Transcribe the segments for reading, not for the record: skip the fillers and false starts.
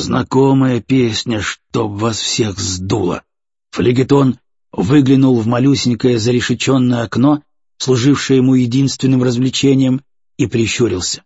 Знакомая песня, чтоб вас всех сдуло. Флегетон выглянул в малюсенькое зарешеченное окно, служившее ему единственным развлечением, и прищурился.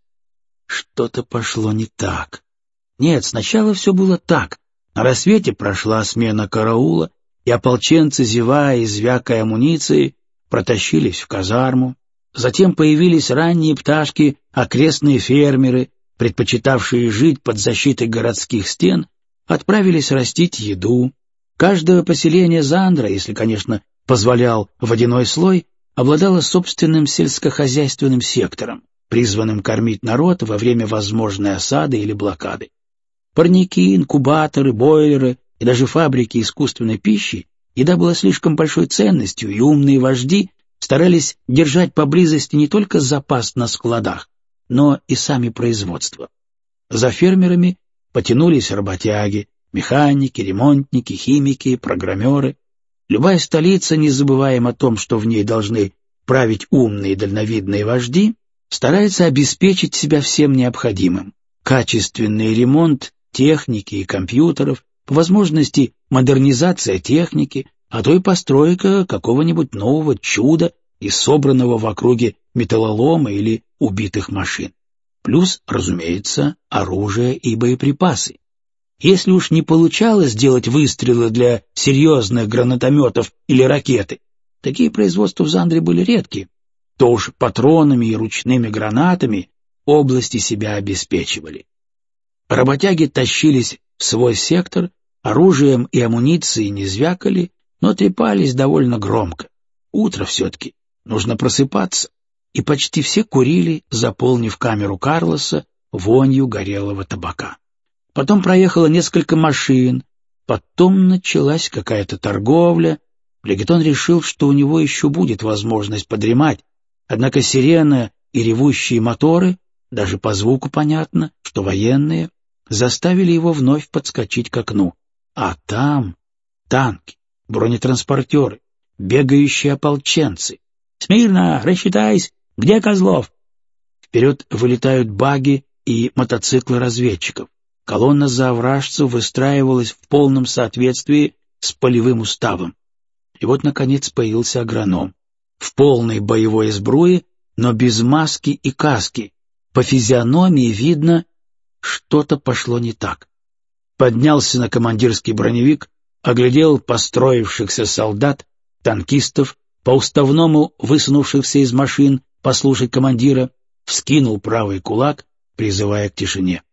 Что-то пошло не так. Нет, сначала все было так. На рассвете прошла смена караула, и ополченцы, зевая и звякая амуницией, протащились в казарму. Затем появились ранние пташки, окрестные фермеры, предпочитавшие жить под защитой городских стен, отправились растить еду. Каждое поселение Зандра, если, конечно, позволял водяной слой, обладало собственным сельскохозяйственным сектором, призванным кормить народ во время возможной осады или блокады. Парники, инкубаторы, бойлеры и даже фабрики искусственной пищи еда была слишком большой ценностью, и умные вожди старались держать поблизости не только запас на складах, но и сами производства. За фермерами потянулись работяги, механики, ремонтники, химики, программеры. Любая столица, не забываем о том, что в ней должны править умные и дальновидные вожди, старается обеспечить себя всем необходимым. Качественный ремонт техники и компьютеров, по возможности модернизация техники, а то и постройка какого-нибудь нового чуда из собранного в округе металлолома или убитых машин. Плюс, разумеется, оружие и боеприпасы. Если уж не получалось делать выстрелы для серьезных гранатометов или ракеты, такие производства в Зандре были редки, то уж патронами и ручными гранатами области себя обеспечивали. Работяги тащились в свой сектор, оружием и амуницией не звякали, но трепались довольно громко. Утро все-таки, нужно просыпаться, и почти все курили, заполнив камеру Карлоса вонью горелого табака. Потом проехало несколько машин, потом началась какая-то торговля. Флегетон решил, что у него еще будет возможность подремать, однако сирена и ревущие моторы, даже по звуку понятно, что военные, заставили его вновь подскочить к окну. А там танки, бронетранспортеры, бегающие ополченцы. «Смирно! Рассчитайся! Где Козлов?» Вперед вылетают баги и мотоциклы разведчиков. Колонна заовражцев выстраивалась в полном соответствии с полевым уставом. И вот, наконец, появился агроном. В полной боевой сбруе, но без маски и каски. По физиономии видно, что-то пошло не так. Поднялся на командирский броневик, оглядел построившихся солдат, танкистов, по-уставному высунувшихся из машин послушать командира, вскинул правый кулак, призывая к тишине.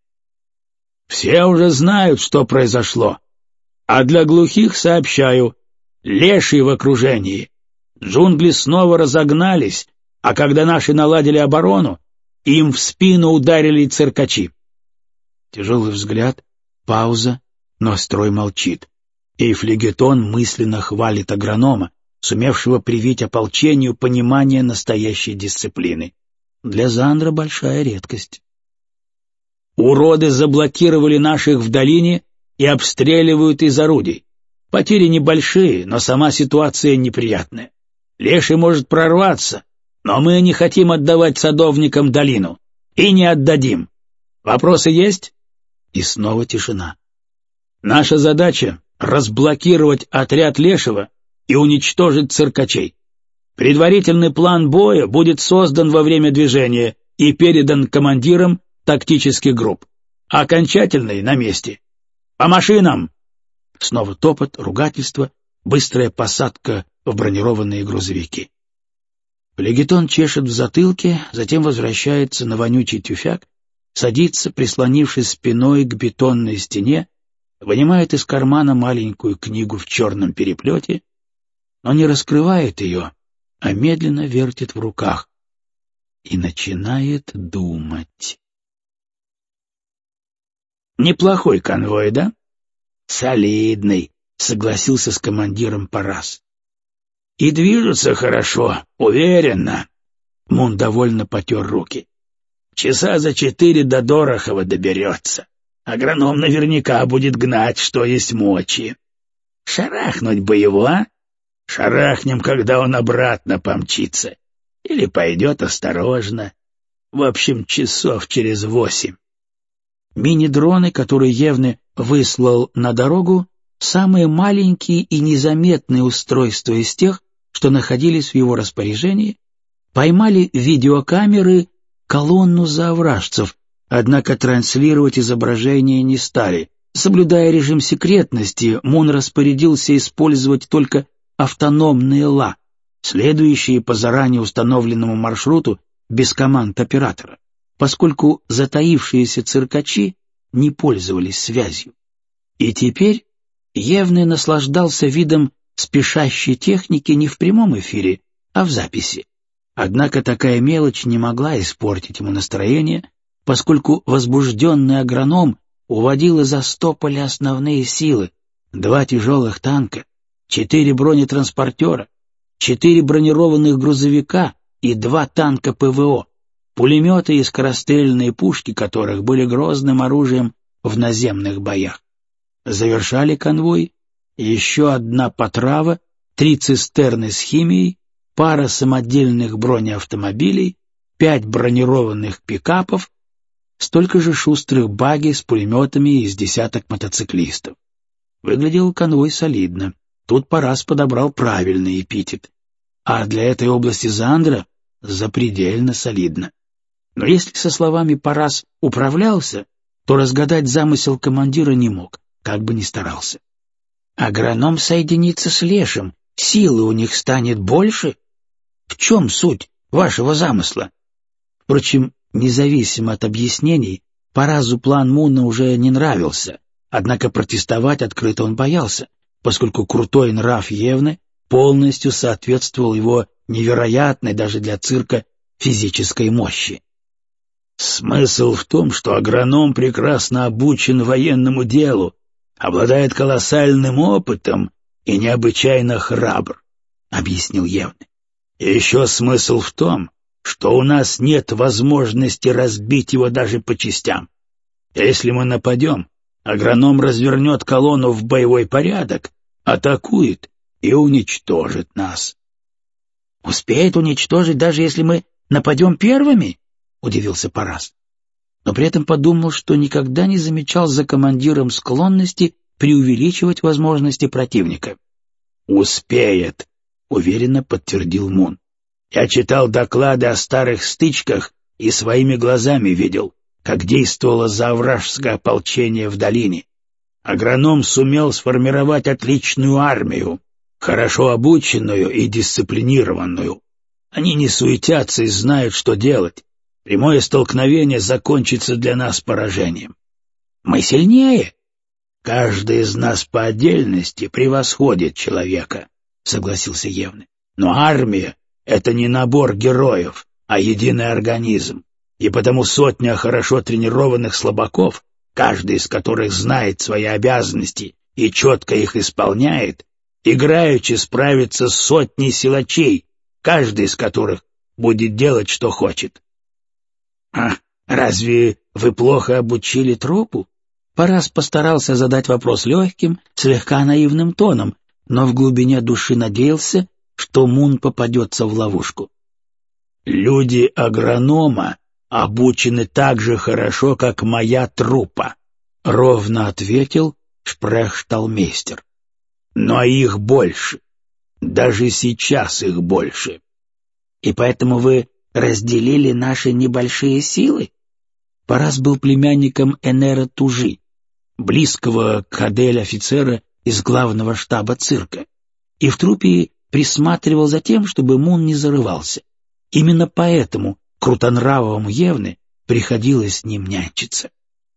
«Все уже знают, что произошло, а для глухих сообщаю, леший в окружении. Джунгли снова разогнались, а когда наши наладили оборону, им в спину ударили циркачи». Тяжелый взгляд, пауза, но строй молчит. И Флегетон мысленно хвалит агронома, сумевшего привить ополчению понимание настоящей дисциплины. Для Зандра большая редкость. «Уроды заблокировали наших в долине и обстреливают из орудий. Потери небольшие, но сама ситуация неприятная. Леший может прорваться, но мы не хотим отдавать садовникам долину. И не отдадим. Вопросы есть?» И снова тишина. «Наша задача — разблокировать отряд Лешего и уничтожить циркачей. Предварительный план боя будет создан во время движения и передан командирам тактических групп. Окончательный на месте. По машинам!» Снова топот, ругательство, быстрая посадка в бронированные грузовики. Флегетон чешет в затылке, затем возвращается на вонючий тюфяк, садится, прислонившись спиной к бетонной стене, вынимает из кармана маленькую книгу в черном переплете, но не раскрывает ее, а медленно вертит в руках и начинает думать. «Неплохой конвой, да?» «Солидный», — согласился с командиром Парас. «И движутся хорошо, уверенно». Мун довольно потер руки. «Часа за 4 до Дорохова доберется. Агроном наверняка будет гнать, что есть мочи. Шарахнуть бы его, а? Шарахнем, когда он обратно помчится. Или пойдет осторожно. В общем, часов через 8. Мини-дроны, которые Евне выслал на дорогу, самые маленькие и незаметные устройства из тех, что находились в его распоряжении, поймали видеокамеры колонну заовражцев, однако транслировать изображение не стали. Соблюдая режим секретности, Мун распорядился использовать только автономные ла, следующие по заранее установленному маршруту без команд оператора, поскольку затаившиеся циркачи не пользовались связью. И теперь Евне наслаждался видом спешащей техники не в прямом эфире, а в записи. Однако такая мелочь не могла испортить ему настроение, поскольку возбужденный агроном уводил из Остополя основные силы: 2 тяжелых танка, 4 бронетранспортера, 4 бронированных грузовика и 2 танка ПВО, пулеметы и скорострельные пушки которых были грозным оружием в наземных боях. Завершали конвой еще 1 потрава, 3 цистерны с химией, пара самодельных бронеавтомобилей, 5 бронированных пикапов, столько же шустрых багги с пулеметами и с десяток мотоциклистов. Выглядел конвой солидно. Тут Парас подобрал правильный эпитет. А для этой области Зандра запредельно солидно. Но если со словами Парас управлялся, то разгадать замысел командира не мог, как бы ни старался. Агроном соединится с Лешим, силы у них станет больше? В чем суть вашего замысла? Впрочем, независимо от объяснений, Паразу план Муна уже не нравился, однако протестовать открыто он боялся, поскольку крутой нрав Евны полностью соответствовал его невероятной даже для цирка физической мощи. Смысл в том, что агроном прекрасно обучен военному делу, обладает колоссальным опытом и необычайно храбр, — объяснил Евны. И еще смысл в том, что у нас нет возможности разбить его даже по частям. Если мы нападем, агроном развернет колонну в боевой порядок, атакует и уничтожит нас. — Успеет уничтожить, даже если мы нападем первыми? — удивился Парас. Но при этом подумал, что никогда не замечал за командиром склонности преувеличивать возможности противника. — Успеет, — уверенно подтвердил Мун. Я читал доклады о старых стычках и своими глазами видел, как действовало заовражское ополчение в долине. Агроном сумел сформировать отличную армию, хорошо обученную и дисциплинированную. Они не суетятся и знают, что делать. Прямое столкновение закончится для нас поражением. Мы сильнее. Каждый из нас по отдельности превосходит человека, согласился Евны. Но армия — это не набор героев, а единый организм. И потому сотня хорошо тренированных слабаков, каждый из которых знает свои обязанности и четко их исполняет, играючи справится с сотней силачей, каждый из которых будет делать, что хочет. «А разве вы плохо обучили труппу?» Парас постарался задать вопрос легким, слегка наивным тоном, но в глубине души надеялся, что Мун попадется в ловушку. «Люди агронома обучены так же хорошо, как моя труппа», — ровно ответил шпрехшталмейстер. «Но их больше. Даже сейчас их больше». «И поэтому вы разделили наши небольшие силы?» Парас был племянником Энера Тужи, близкого к Адель офицера из главного штаба цирка, и в труппе присматривал за тем, чтобы Мун не зарывался. Именно поэтому крутонравовому Евне приходилось с ним нянчиться.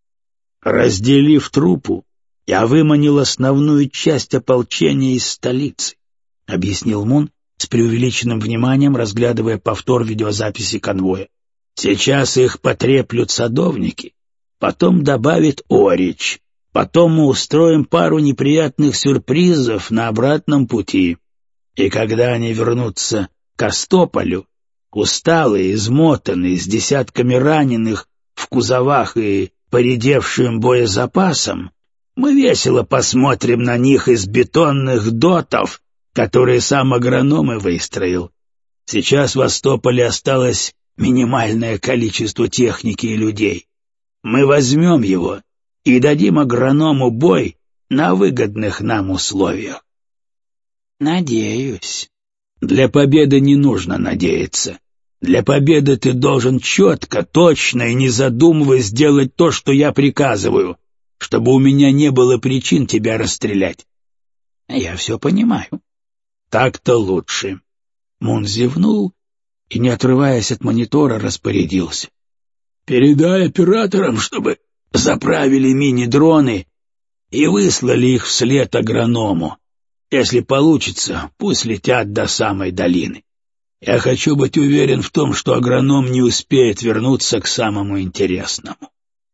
«Разделив труппу, я выманил основную часть ополчения из столицы», — объяснил Мун с преувеличенным вниманием, разглядывая повтор видеозаписи конвоя. «Сейчас их потреплют садовники, потом добавит Орич, потом мы устроим пару неприятных сюрпризов на обратном пути. И когда они вернутся к Остополю, усталые, измотанные, с десятками раненых в кузовах и поредевшим боезапасом, мы весело посмотрим на них из бетонных дотов, которые сам агроном и выстроил. Сейчас в Остополе осталось минимальное количество техники и людей. Мы возьмем его и дадим агроному бой на выгодных нам условиях. Надеюсь. Для победы не нужно надеяться. Для победы ты должен четко, точно и не задумываясь сделать то, что я приказываю, чтобы у меня не было причин тебя расстрелять. Я все понимаю. Так-то лучше. Мун зевнул и, не отрываясь от монитора, распорядился. Передай операторам, чтобы заправили мини-дроны и выслали их вслед агроному. Если получится, пусть летят до самой долины. Я хочу быть уверен в том, что агроном не успеет вернуться к самому интересному.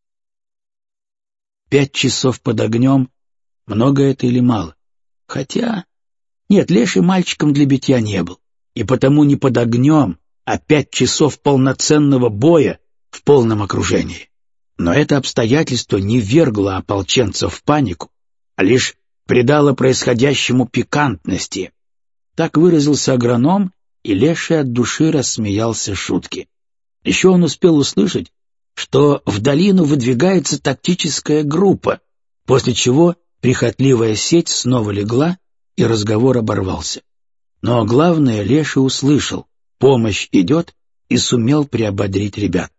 5 часов под огнем — много это или мало? Хотя... Нет, Леший мальчиком для битья не был, и потому не под огнем, а 5 часов полноценного боя в полном окружении. Но это обстоятельство не ввергло ополченцев в панику, а лишь придало происходящему пикантности. Так выразился агроном, и Леший от души рассмеялся шутке. Еще он успел услышать, что в долину выдвигается тактическая группа, после чего прихотливая сеть снова легла, и разговор оборвался. Но главное Леший услышал: помощь идет, и сумел приободрить ребят,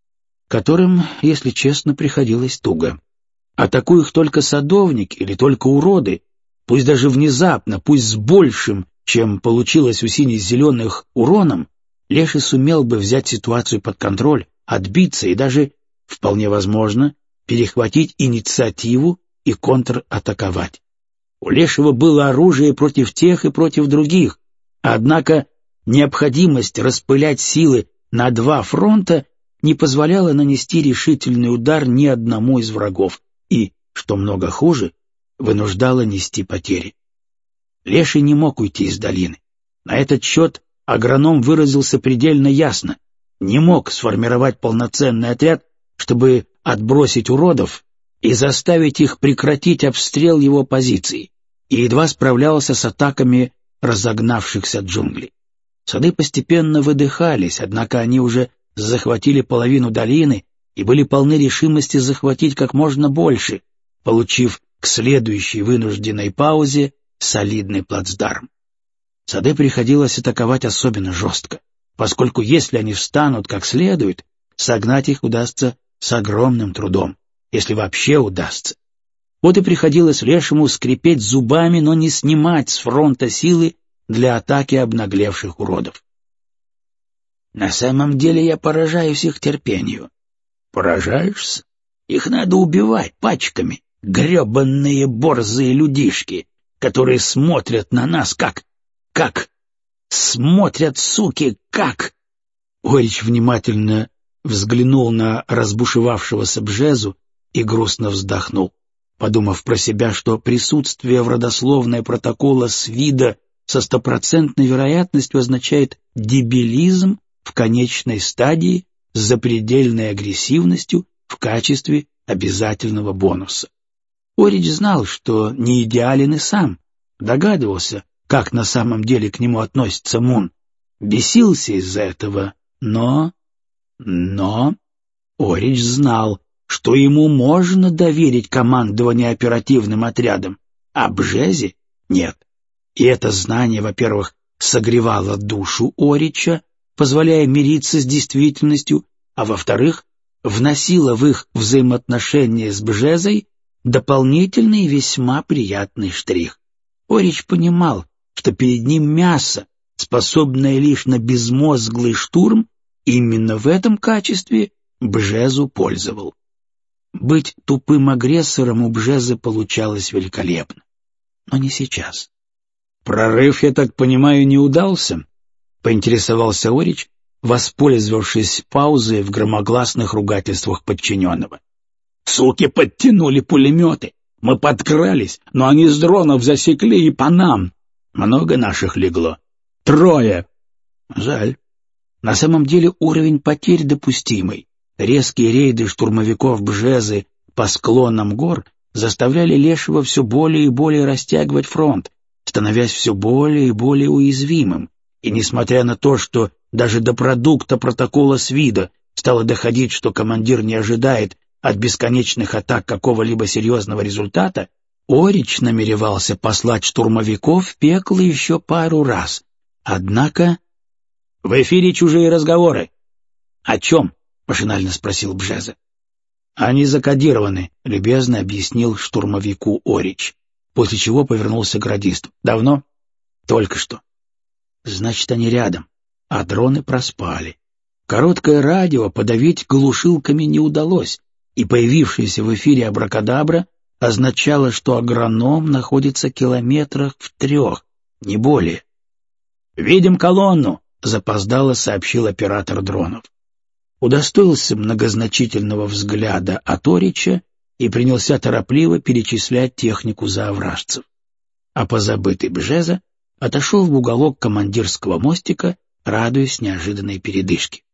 которым, если честно, приходилось туго. Атакуют их только садовники или только уроды, пусть даже внезапно, пусть с большим, чем получилось у сине-зеленых, уроном, Леший сумел бы взять ситуацию под контроль, отбиться и даже, вполне возможно, перехватить инициативу и контратаковать. У Лешего было оружие против тех и против других, однако необходимость распылять силы на 2 фронта не позволяла нанести решительный удар ни одному из врагов и, что много хуже, вынуждала нести потери. Леший не мог уйти из долины. На этот счет агроном выразился предельно ясно: не мог сформировать полноценный отряд, чтобы отбросить уродов и заставить их прекратить обстрел его позиций, и едва справлялся с атаками разогнавшихся джунглей. Сады постепенно выдыхались, однако они уже захватили половину долины и были полны решимости захватить как можно больше, получив к следующей вынужденной паузе солидный плацдарм. Сады приходилось атаковать особенно жестко, поскольку если они встанут как следует, согнать их удастся с огромным трудом, если вообще удастся. Вот и приходилось Лешему скрипеть зубами, но не снимать с фронта силы для атаки обнаглевших уродов. На самом деле я поражаюсь их терпению. Поражаешься? Их надо убивать пачками, гребанные борзые людишки, которые смотрят на нас как... Смотрят, суки, как... Орич внимательно взглянул на разбушевавшегося Бжезу и грустно вздохнул, подумав про себя, что присутствие в родословной протокола Свида со 100% вероятностью означает дебилизм в конечной стадии с запредельной агрессивностью в качестве обязательного бонуса. Орич знал, что не идеален и сам, догадывался, как на самом деле к нему относится Мун, бесился из-за этого, но Орич знал, что ему можно доверить командование оперативным отрядом, а Бжезе нет. И это знание, во-первых, согревало душу Орича, позволяя мириться с действительностью, а во-вторых, вносило в их взаимоотношения с Бжезой дополнительный весьма приятный штрих. Орич понимал, что перед ним мясо, способное лишь на безмозглый штурм, именно в этом качестве Бжезу пользовал. Быть тупым агрессором у Бжезы получалось великолепно. Но не сейчас. «Прорыв, я так понимаю, не удался?» — поинтересовался Орич, воспользовавшись паузой в громогласных ругательствах подчиненного. «Суки подтянули пулеметы. Мы подкрались, но они с дронов засекли и по нам. Много наших легло. 3. Жаль. На самом деле уровень потерь допустимый. Резкие рейды штурмовиков Бжезы по склонам гор заставляли Лешего все более и более растягивать фронт, становясь все более и более уязвимым. И несмотря на то, что даже до продукта протокола Свида стало доходить, что командир не ожидает от бесконечных атак какого-либо серьезного результата, Орич намеревался послать штурмовиков в пекло еще пару раз. Однако... «В эфире чужие разговоры». «О чем?» — машинально спросил Бжеза. «Они закодированы», — любезно объяснил штурмовику Орич, после чего повернулся к радисту. «Давно?» «Только что». «Значит, они рядом, а дроны проспали». Короткое радио подавить глушилками не удалось, и появившаяся в эфире абракадабра означало, что агроном находится километрах в 3, не более. «Видим колонну», — запоздало сообщил оператор дронов. Удостоился многозначительного взгляда от Орича и принялся торопливо перечислять технику заовражцев. А позабытый Бжеза отошел в уголок командирского мостика, радуясь неожиданной передышке.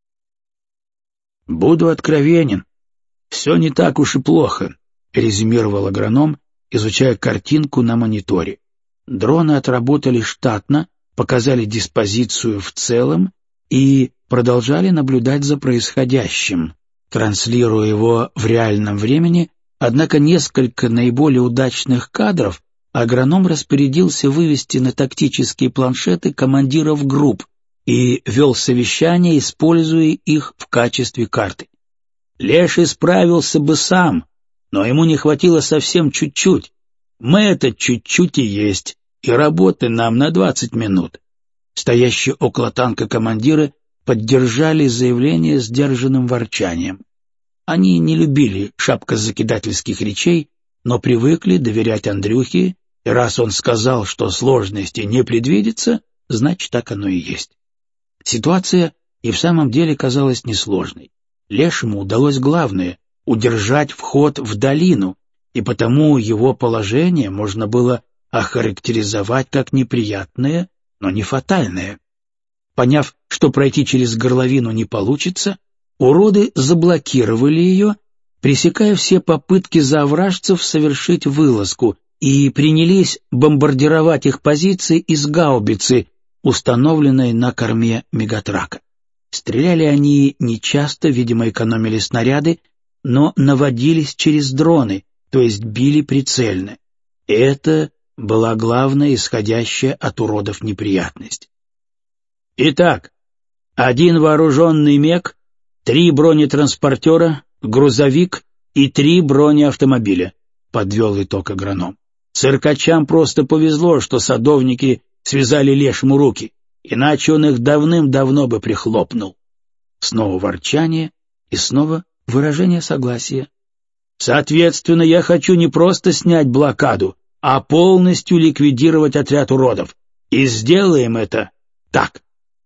«Буду откровенен. Все не так уж и плохо», — резюмировал агроном, изучая картинку на мониторе. Дроны отработали штатно, показали диспозицию в целом и продолжали наблюдать за происходящим, транслируя его в реальном времени, однако несколько наиболее удачных кадров агроном распорядился вывести на тактические планшеты командиров групп и вел совещание, используя их в качестве карты. Леший справился бы сам, но ему не хватило совсем чуть-чуть. Мы это чуть-чуть и есть, и работы нам на 20 минут. Стоящие около танка командиры поддержали заявление сдержанным ворчанием. Они не любили шапкозакидательских речей, но привыкли доверять Андрюхе, и раз он сказал, что сложности не предвидится, значит, так оно и есть. Ситуация и в самом деле казалась несложной. Лешему удалось главное — удержать вход в долину, и потому его положение можно было охарактеризовать как неприятное, но не фатальное. Поняв, что пройти через горловину не получится, уроды заблокировали ее, пресекая все попытки заовражцев совершить вылазку, и принялись бомбардировать их позиции из гаубицы, установленной на корме мегатрака. Стреляли они нечасто, видимо, экономили снаряды, но наводились через дроны, то есть били прицельно. Это была главная исходящая от уродов неприятность. Итак, 1 вооруженный мег, 3 бронетранспортера, грузовик и 3 бронеавтомобиля, подвел итог агроном. Циркачам просто повезло, что садовники связали Лешему руки, иначе он их давным-давно бы прихлопнул. Снова ворчание и снова выражение согласия. Соответственно, я хочу не просто снять блокаду, а полностью ликвидировать отряд уродов. И сделаем это так.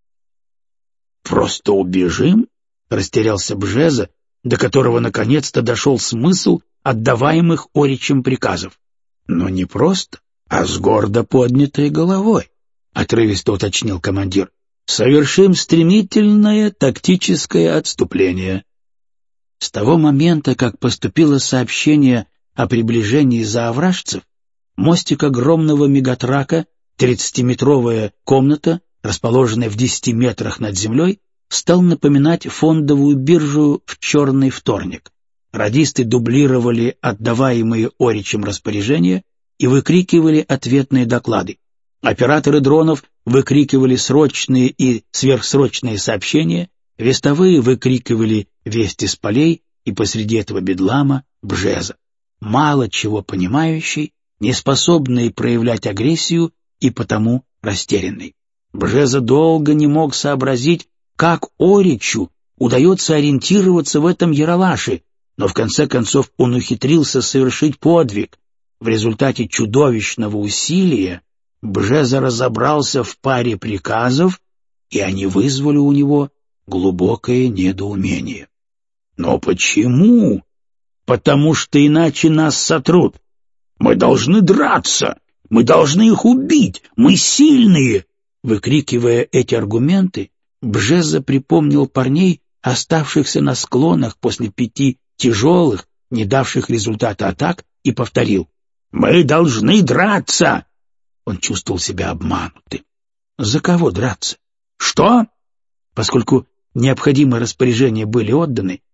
«Просто убежим?» — растерялся Бжеза, до которого наконец-то дошел смысл отдаваемых Оричем приказов. «Но не просто, а с гордо поднятой головой», — отрывисто уточнил командир. «Совершим стремительное тактическое отступление». С того момента, как поступило сообщение о приближении заовражцев, мостик огромного мегатрака, 30-метровая комната, расположенная в 10 метрах над землей, стал напоминать фондовую биржу в черный вторник. Радисты дублировали отдаваемые Оричем распоряжения и выкрикивали ответные доклады. Операторы дронов выкрикивали срочные и сверхсрочные сообщения, вестовые выкрикивали вести с полей, и посреди этого бедлама Бжеза, мало чего понимающий, неспособный проявлять агрессию и потому растерянный. Бжеза долго не мог сообразить, как Оричу удается ориентироваться в этом яралаше, но в конце концов он ухитрился совершить подвиг. В результате чудовищного усилия Бжеза разобрался в паре приказов, и они вызвали у него глубокое недоумение. «Но почему?» «Потому что иначе нас сотрут. Мы должны драться, мы должны их убить, мы сильные!» Выкрикивая эти аргументы, Бжеза припомнил парней, оставшихся на склонах после 5 тяжелых, не давших результата атак, и повторил: «Мы должны драться!» Он чувствовал себя обманутым. За кого драться? Что? Поскольку необходимые распоряжения были отданы,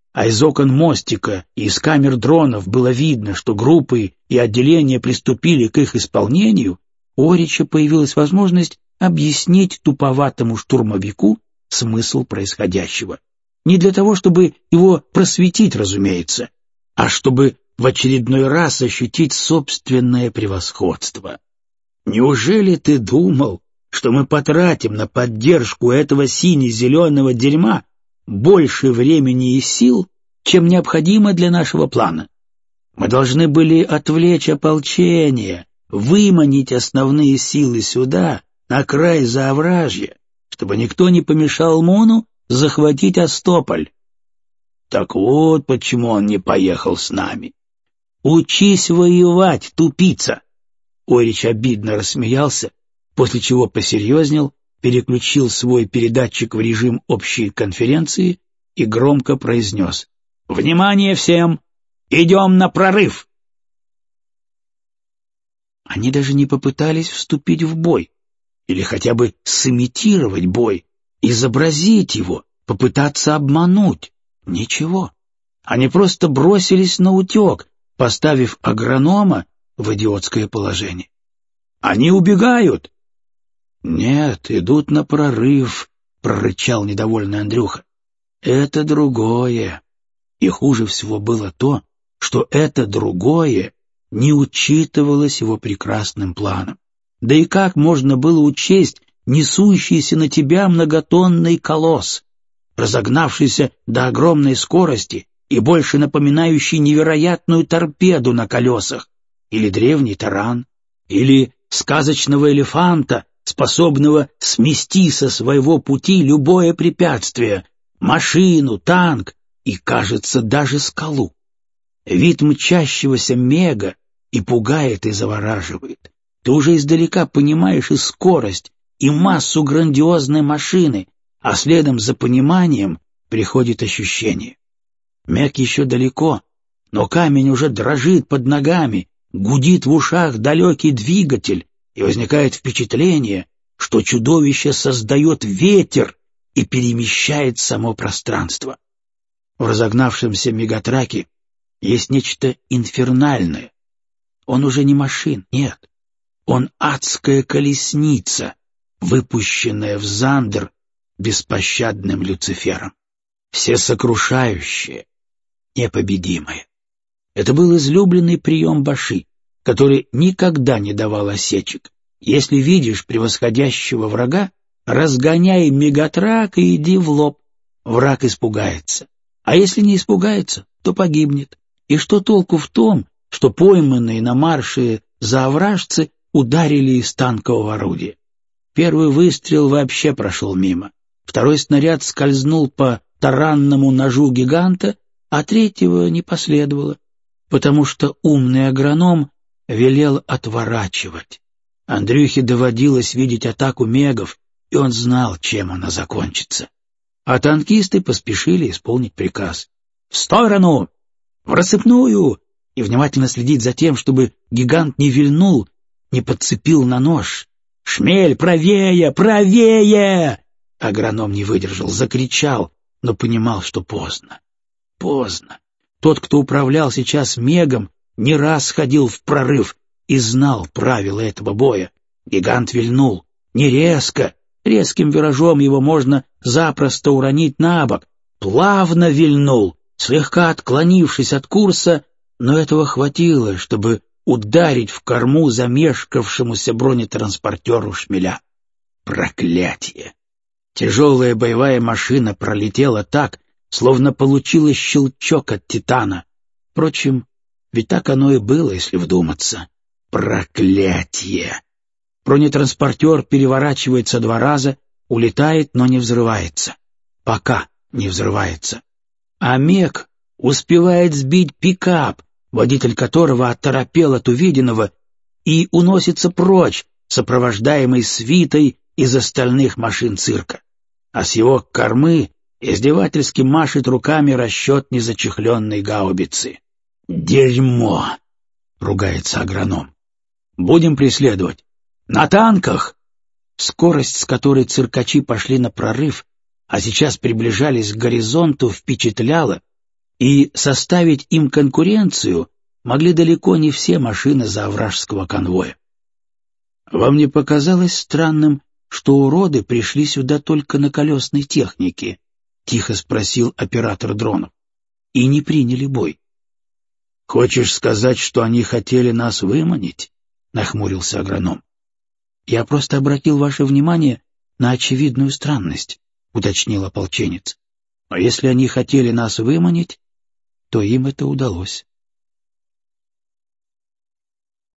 а из окон мостика и из камер дронов было видно, что группы и отделения приступили к их исполнению, у Орича появилась возможность объяснить туповатому штурмовику смысл происходящего. Не для того, чтобы его просветить, разумеется, а чтобы в очередной раз ощутить собственное превосходство. «Неужели ты думал, что мы потратим на поддержку этого сине-зеленого дерьма больше времени и сил, чем необходимо для нашего плана? Мы должны были отвлечь ополчение, выманить основные силы сюда, на край Заовражья, чтобы никто не помешал Муну захватить Остополь. Так вот почему он не поехал с нами. Учись воевать, тупица!» Орич обидно рассмеялся, после чего посерьезнел, переключил свой передатчик в режим общей конференции и громко произнес: «Внимание всем! Идем на прорыв!» Они даже не попытались вступить в бой, или хотя бы сымитировать бой, изобразить его, попытаться обмануть. Ничего. Они просто бросились наутек, поставив агронома в идиотское положение. «Они убегают!» «Нет, идут на прорыв», — прорычал недовольный Андрюха. «Это другое». И хуже всего было то, что это другое не учитывалось его прекрасным планом. Да и как можно было учесть несущийся на тебя многотонный колосс, разогнавшийся до огромной скорости и больше напоминающий невероятную торпеду на колесах, или древний таран, или сказочного элефанта, способного смести со своего пути любое препятствие, машину, танк и, кажется, даже скалу. Вид мчащегося мега и пугает, и завораживает. Ты уже издалека понимаешь и скорость, и массу грандиозной машины, а следом за пониманием приходит ощущение. Мег еще далеко, но камень уже дрожит под ногами, гудит в ушах далекий двигатель, и возникает впечатление, что чудовище создает ветер и перемещает само пространство. В разогнавшемся мегатраке есть нечто инфернальное. Он уже не машин, нет. Он адская колесница, выпущенная в Зандер беспощадным Люцифером. Всесокрушающее, непобедимое. Это был излюбленный прием Баши, который никогда не давал осечек. Если видишь превосходящего врага, разгоняй мегатрак и иди в лоб. Враг испугается. А если не испугается, то погибнет. И что толку в том, что пойманные на марше заовражцы ударили из танкового орудия? Первый выстрел вообще прошел мимо. Второй снаряд скользнул по таранному ножу гиганта, а третьего не последовало, потому что умный агроном велел отворачивать. Андрюхе доводилось видеть атаку мегов, и он знал, чем она закончится. А танкисты поспешили исполнить приказ. «В сторону! В рассыпную!» и внимательно следить за тем, чтобы гигант не вильнул, не подцепил на нож. «Шмель, правее! Правее!» Агроном не выдержал, закричал, но понимал, что поздно. Поздно. Тот, кто управлял сейчас мегом, не раз ходил в прорыв и знал правила этого боя. Гигант вильнул. Не резко. Резким виражом его можно запросто уронить на бок. Плавно вильнул, слегка отклонившись от курса, но этого хватило, чтобы ударить в корму замешкавшемуся бронетранспортеру Шмеля. Проклятие! Тяжелая боевая машина пролетела так, словно получила щелчок от титана. Впрочем, ведь так оно и было, если вдуматься. Проклятие! Бронетранспортер переворачивается 2 раза, улетает, но не взрывается. Пока не взрывается. А мег успевает сбить пикап, водитель которого оторопел от увиденного и уносится прочь, сопровождаемый свитой из остальных машин цирка. А с его кормы издевательски машет руками расчет незачехленной гаубицы. «Дерьмо!» — ругается агроном. «Будем преследовать. На танках!» Скорость, с которой циркачи пошли на прорыв, а сейчас приближались к горизонту, впечатляла и составить им конкуренцию могли далеко не все машины завражского конвоя. Вам не показалось странным, что уроды пришли сюда только на колесной технике? — тихо спросил оператор дронов. — И не приняли бой. — Хочешь сказать, что они хотели нас выманить? — нахмурился агроном. — Я просто обратил ваше внимание на очевидную странность, — уточнил ополченец. — Но если они хотели нас выманить, то им это удалось.